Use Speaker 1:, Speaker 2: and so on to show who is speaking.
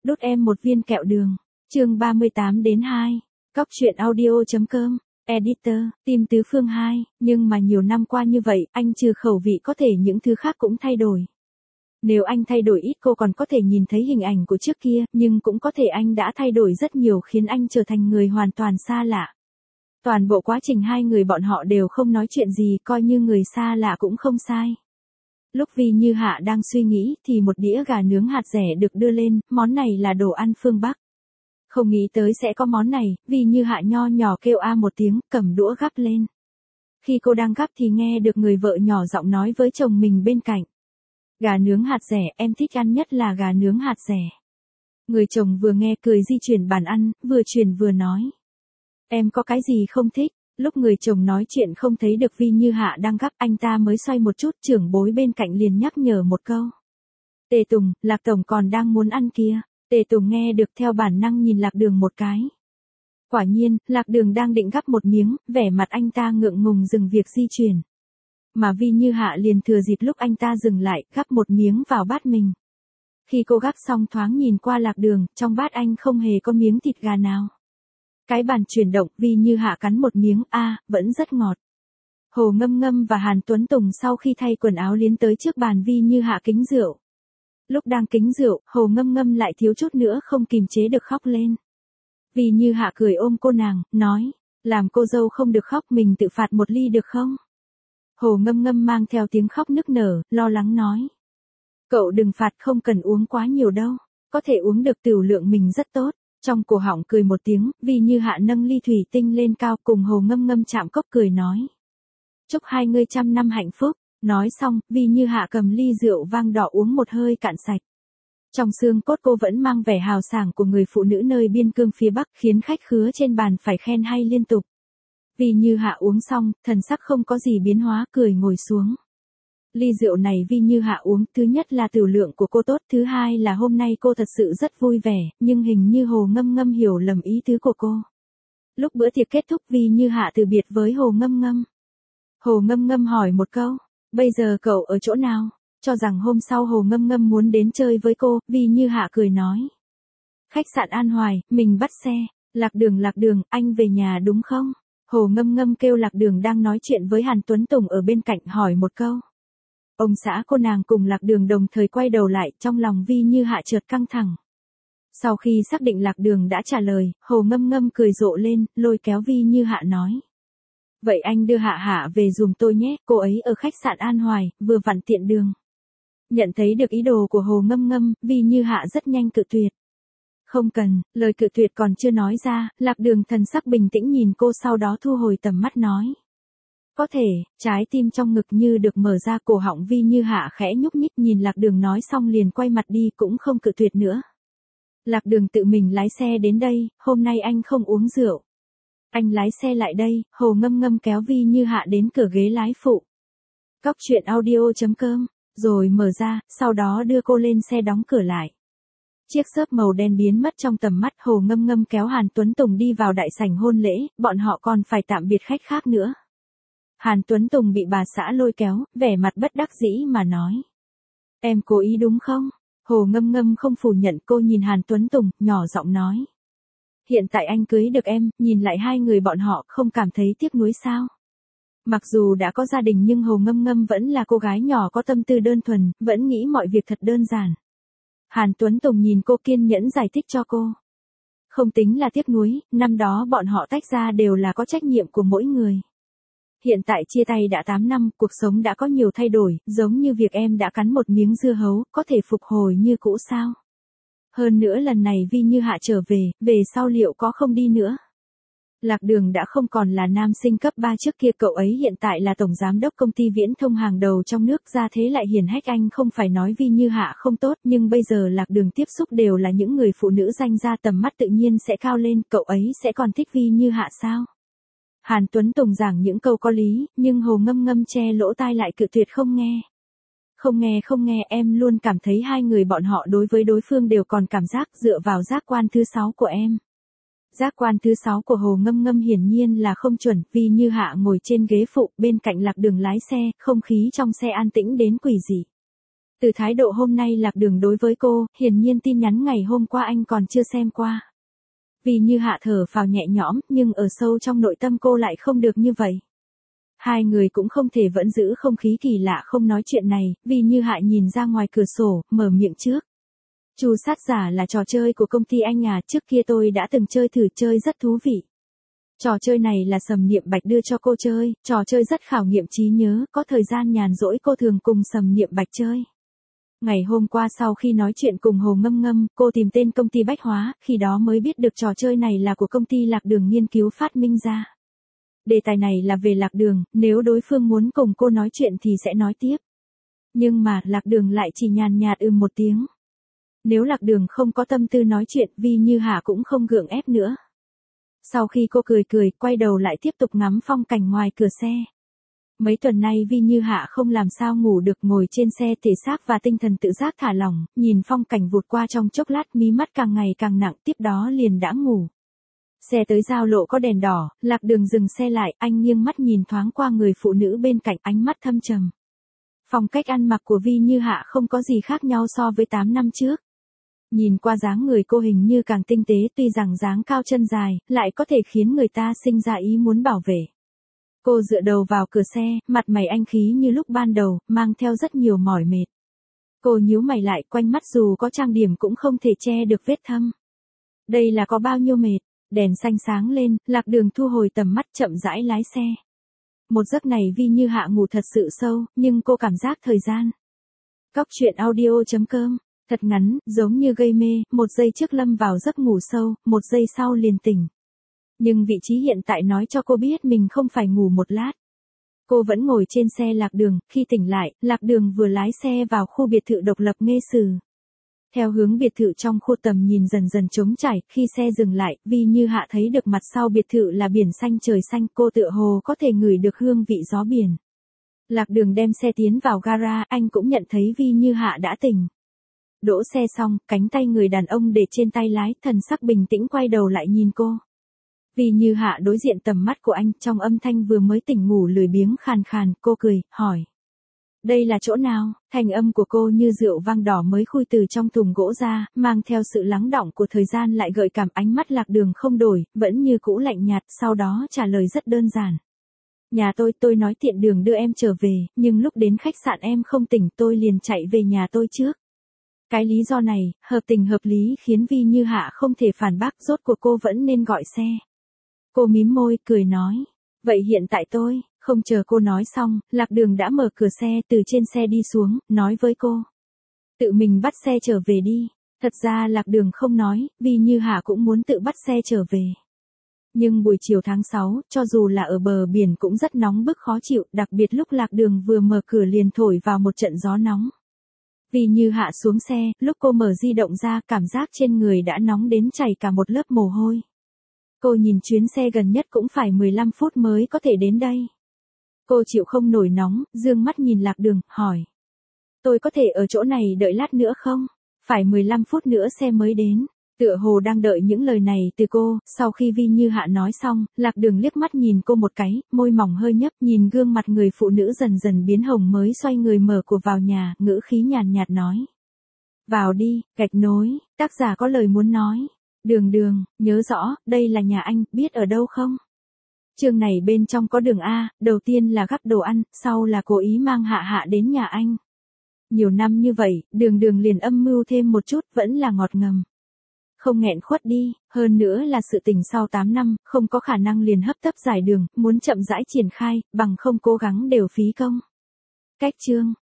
Speaker 1: Đút em một viên kẹo đường. Chương 38-2. Cóc truyện audio.com. Editor, Tim Tứ Phương 2, nhưng mà nhiều năm qua như vậy, anh trừ khẩu vị có thể những thứ khác cũng thay đổi. Nếu anh thay đổi ít cô còn có thể nhìn thấy hình ảnh của trước kia, nhưng cũng có thể anh đã thay đổi rất nhiều khiến anh trở thành người hoàn toàn xa lạ. Toàn bộ quá trình hai người bọn họ đều không nói chuyện gì, coi như người xa lạ cũng không sai. Lúc Vi Như Hạ đang suy nghĩ thì một đĩa gà nướng hạt dẻ được đưa lên, món này là đồ ăn phương Bắc. Không nghĩ tới sẽ có món này, Vi Như Hạ nho nhỏ kêu a một tiếng, cầm đũa gắp lên. Khi cô đang gắp thì nghe được người vợ nhỏ giọng nói với chồng mình bên cạnh. Gà nướng hạt dẻ, em thích ăn nhất là gà nướng hạt dẻ. Người chồng vừa nghe cười di chuyển bàn ăn, vừa chuyển vừa nói. Em có cái gì không thích? Lúc người chồng nói chuyện không thấy được Vi Như Hạ đang gắp, anh ta mới xoay một chút, trưởng bối bên cạnh liền nhắc nhở một câu. Tề Tùng, Lạc Tổng còn đang muốn ăn kìa. Tề Tùng nghe được theo bản năng nhìn Lạc Đường một cái. Quả nhiên, Lạc Đường đang định gắp một miếng, vẻ mặt anh ta ngượng ngùng dừng việc di chuyển. Mà Vi Như Hạ liền thừa dịp lúc anh ta dừng lại, gắp một miếng vào bát mình. Khi cô gắp xong thoáng nhìn qua Lạc Đường, trong bát anh không hề có miếng thịt gà nào. Cái bàn chuyển động, Vi Như Hạ cắn một miếng, vẫn rất ngọt. Hồ Ngâm Ngâm và Hàn Tuấn Tùng sau khi thay quần áo liến tới trước bàn Vi Như Hạ kính rượu. Lúc đang kính rượu, Hồ Ngâm Ngâm lại thiếu chút nữa không kìm chế được khóc lên. Vi Như Hạ cười ôm cô nàng, nói, làm cô dâu không được khóc, mình tự phạt một ly được không? Hồ Ngâm Ngâm mang theo tiếng khóc nức nở, lo lắng nói. Cậu đừng phạt, không cần uống quá nhiều đâu, có thể uống được tửu lượng mình rất tốt. Trong cổ họng cười một tiếng, Vi Như Hạ nâng ly thủy tinh lên cao cùng Hồ Ngâm Ngâm chạm cốc cười nói. Chúc hai ngươi trăm năm hạnh phúc. Nói xong, Vi Như Hạ cầm ly rượu vang đỏ uống một hơi cạn sạch. Trong xương cốt cô vẫn mang vẻ hào sảng của người phụ nữ nơi biên cương phía Bắc, khiến khách khứa trên bàn phải khen hay liên tục. Vi Như Hạ uống xong, thần sắc không có gì biến hóa, cười ngồi xuống. Ly rượu này Vi Như Hạ uống, thứ nhất là tửu lượng của cô tốt, thứ hai là hôm nay cô thật sự rất vui vẻ, nhưng hình như Hồ Ngâm Ngâm hiểu lầm ý tứ của cô. Lúc bữa tiệc kết thúc Vi Như Hạ từ biệt với Hồ Ngâm Ngâm. Hồ Ngâm Ngâm hỏi một câu. Bây giờ cậu ở chỗ nào? Cho rằng hôm sau Hồ Ngâm Ngâm muốn đến chơi với cô, Vi Như Hạ cười nói. Khách sạn An Hoài, mình bắt xe. Lạc Đường, anh về nhà đúng không? Hồ Ngâm Ngâm kêu Lạc Đường đang nói chuyện với Hàn Tuấn Tùng ở bên cạnh hỏi một câu. Ông xã cô nàng cùng Lạc Đường đồng thời quay đầu lại, trong lòng Vi Như Hạ chợt căng thẳng. Sau khi xác định Lạc Đường đã trả lời, Hồ Ngâm Ngâm cười rộ lên, lôi kéo Vi Như Hạ nói. Vậy anh đưa Hạ Hạ về giùm tôi nhé, cô ấy ở khách sạn An Hoài, vừa vặn tiện đường. Nhận thấy được ý đồ của Hồ Ngâm Ngâm, Vi Như Hạ rất nhanh cự tuyệt. Không cần, lời cự tuyệt còn chưa nói ra, Lạc Đường thần sắc bình tĩnh nhìn cô sau đó thu hồi tầm mắt nói. Có thể, trái tim trong ngực như được mở ra, cổ họng Vi Như Hạ khẽ nhúc nhích, nhìn Lạc Đường nói xong liền quay mặt đi, cũng không cự tuyệt nữa. Lạc Đường tự mình lái xe đến đây, hôm nay anh không uống rượu. Anh lái xe lại đây, Hồ Ngâm Ngâm kéo Vi Như Hạ đến cửa ghế lái phụ. Cóc truyện audio.com, rồi mở ra, sau đó đưa cô lên xe đóng cửa lại. Chiếc xớp màu đen biến mất trong tầm mắt, Hồ Ngâm Ngâm kéo Hàn Tuấn Tùng đi vào đại sảnh hôn lễ, bọn họ còn phải tạm biệt khách khác nữa. Hàn Tuấn Tùng bị bà xã lôi kéo, vẻ mặt bất đắc dĩ mà nói. Em cố ý đúng không? Hồ Ngâm Ngâm không phủ nhận, cô nhìn Hàn Tuấn Tùng, nhỏ giọng nói. Hiện tại anh cưới được em, nhìn lại hai người bọn họ không cảm thấy tiếc nuối sao? Mặc dù đã có gia đình nhưng Hồ Ngâm Ngâm vẫn là cô gái nhỏ có tâm tư đơn thuần, vẫn nghĩ mọi việc thật đơn giản. Hàn Tuấn Tùng nhìn cô kiên nhẫn giải thích cho cô. Không tính là tiếc nuối, năm đó bọn họ tách ra đều là có trách nhiệm của mỗi người. Hiện tại chia tay đã 8 năm, cuộc sống đã có nhiều thay đổi, giống như việc em đã cắn một miếng dưa hấu, có thể phục hồi như cũ sao? Hơn nữa lần này Vi Như Hạ trở về sau liệu có không đi nữa? Lạc Đường đã không còn là nam sinh cấp 3 trước kia, cậu ấy hiện tại là tổng giám đốc công ty viễn thông hàng đầu trong nước, ra thế lại hiển hách, anh không phải nói Vi Như Hạ không tốt, nhưng bây giờ Lạc Đường tiếp xúc đều là những người phụ nữ danh gia, tầm mắt tự nhiên sẽ cao lên, cậu ấy sẽ còn thích Vi Như Hạ sao? Hàn Tuấn Tùng giảng những câu có lý, nhưng Hồ Ngâm Ngâm che lỗ tai lại cự tuyệt không nghe. Không nghe, em luôn cảm thấy hai người bọn họ đối với đối phương đều còn cảm giác, dựa vào giác quan thứ 6 của em. Giác quan thứ 6 của Hồ Ngâm Ngâm hiển nhiên là không chuẩn, Vi Như Hạ ngồi trên ghế phụ, bên cạnh Lạc Đường lái xe, không khí trong xe an tĩnh đến quỷ dị. Từ thái độ hôm nay Lạc Đường đối với cô, hiển nhiên tin nhắn ngày hôm qua anh còn chưa xem qua. Vì Như Hạ thở phào nhẹ nhõm, nhưng ở sâu trong nội tâm cô lại không được như vậy. Hai người cũng không thể vẫn giữ không khí kỳ lạ không nói chuyện này, Vì Như Hạ nhìn ra ngoài cửa sổ, mở miệng trước. Chu sát giả là trò chơi của công ty anh à, trước kia tôi đã từng chơi thử chơi rất thú vị. Trò chơi này là Sầm Niệm Bạch đưa cho cô chơi, trò chơi rất khảo nghiệm trí nhớ, có thời gian nhàn rỗi cô thường cùng Sầm Niệm Bạch chơi. Ngày hôm qua sau khi nói chuyện cùng Hồ Ngâm Ngâm, cô tìm tên công ty Bách Hóa, khi đó mới biết được trò chơi này là của công ty Lạc Đường nghiên cứu phát minh ra. Đề tài này là về Lạc Đường, nếu đối phương muốn cùng cô nói chuyện thì sẽ nói tiếp. Nhưng mà Lạc Đường lại chỉ nhàn nhạt một tiếng. Nếu Lạc Đường không có tâm tư nói chuyện, Vì Như Hạ cũng không gượng ép nữa. Sau khi cô cười cười, quay đầu lại tiếp tục ngắm phong cảnh ngoài cửa xe. Mấy tuần nay Vì Như Hạ không làm sao ngủ được, ngồi trên xe thể xác và tinh thần tự giác thả lỏng, nhìn phong cảnh vụt qua trong chốc lát, mí mắt càng ngày càng nặng, tiếp đó liền đã ngủ. Xe tới giao lộ có đèn đỏ, Lạc Đường dừng xe lại, anh nghiêng mắt nhìn thoáng qua người phụ nữ bên cạnh, ánh mắt thâm trầm. Phong cách ăn mặc của Vi Như Hạ không có gì khác nhau so với 8 năm trước. Nhìn qua dáng người cô hình như càng tinh tế, tuy rằng dáng cao chân dài, lại có thể khiến người ta sinh ra ý muốn bảo vệ. Cô dựa đầu vào cửa xe, mặt mày anh khí như lúc ban đầu, mang theo rất nhiều mỏi mệt. Cô nhíu mày lại, quanh mắt dù có trang điểm cũng không thể che được vết thâm. Đây là có bao nhiêu mệt, đèn xanh sáng lên, Lạc Đường thu hồi tầm mắt chậm rãi lái xe. Một giấc này Vi Như Hạ ngủ thật sự sâu, nhưng cô cảm giác thời gian. Cóc truyện audio.com, thật ngắn, giống như gây mê, một giây trước lâm vào giấc ngủ sâu, một giây sau liền tỉnh. Nhưng vị trí hiện tại nói cho cô biết mình không phải ngủ một lát. Cô vẫn ngồi trên xe Lạc Đường, khi tỉnh lại, Lạc Đường vừa lái xe vào khu biệt thự độc lập Nghê Sử. Theo hướng biệt thự trong khu tầm nhìn dần dần trống trải, khi xe dừng lại, Vi Như Hạ thấy được mặt sau biệt thự là biển xanh trời xanh, cô tựa hồ có thể ngửi được hương vị gió biển. Lạc Đường đem xe tiến vào gara, anh cũng nhận thấy Vi Như Hạ đã tỉnh. Đỗ xe xong, cánh tay người đàn ông để trên tay lái, thần sắc bình tĩnh quay đầu lại nhìn cô. Vi Như Hạ đối diện tầm mắt của anh, trong âm thanh vừa mới tỉnh ngủ lười biếng khàn khàn, cô cười, hỏi. Đây là chỗ nào? Thanh âm của cô như rượu vang đỏ mới khui từ trong thùng gỗ ra, mang theo sự lắng đọng của thời gian lại gợi cảm. Ánh mắt Lạc Đường không đổi, vẫn như cũ lạnh nhạt, sau đó trả lời rất đơn giản. Nhà tôi nói tiện đường đưa em trở về, nhưng lúc đến khách sạn em không tỉnh, tôi liền chạy về nhà tôi trước. Cái lý do này, hợp tình hợp lý khiến Vi Như Hạ không thể phản bác, rốt cuộc cô vẫn nên gọi xe. Cô mím môi, cười nói. Vậy hiện tại tôi, không chờ cô nói xong, Lạc Đường đã mở cửa xe, từ trên xe đi xuống, nói với cô. Tự mình bắt xe trở về đi. Thật ra Lạc Đường không nói, Vi Như Hạ cũng muốn tự bắt xe trở về. Nhưng buổi chiều tháng 6, cho dù là ở bờ biển cũng rất nóng bức khó chịu, đặc biệt lúc Lạc Đường vừa mở cửa liền thổi vào một trận gió nóng. Vi Như Hạ xuống xe, lúc cô mở di động ra, cảm giác trên người đã nóng đến chảy cả một lớp mồ hôi. Cô nhìn chuyến xe gần nhất cũng phải 15 phút mới có thể đến đây. Cô chịu không nổi nóng, dương mắt nhìn Lạc Đường, hỏi. Tôi có thể ở chỗ này đợi lát nữa không? Phải 15 phút nữa xe mới đến. Tựa hồ đang đợi những lời này từ cô, sau khi Vi Như Hạ nói xong, Lạc Đường liếc mắt nhìn cô một cái, môi mỏng hơi nhấp, nhìn gương mặt người phụ nữ dần dần biến hồng mới xoay người mở cửa vào nhà, ngữ khí nhàn nhạt nói. Vào đi, gạch nối, tác giả có lời muốn nói. Đường, nhớ rõ, đây là nhà anh, biết ở đâu không? Chương này bên trong có đường A, đầu tiên là gắp đồ ăn, sau là cố ý mang Hạ đến nhà anh. Nhiều năm như vậy, đường liền âm mưu thêm một chút, vẫn là ngọt ngầm. Không nghẹn khuất đi, hơn nữa là sự tình sau 8 năm, không có khả năng liền hấp tấp giải đường, muốn chậm rãi triển khai, bằng không cố gắng đều phí công. Cách chương.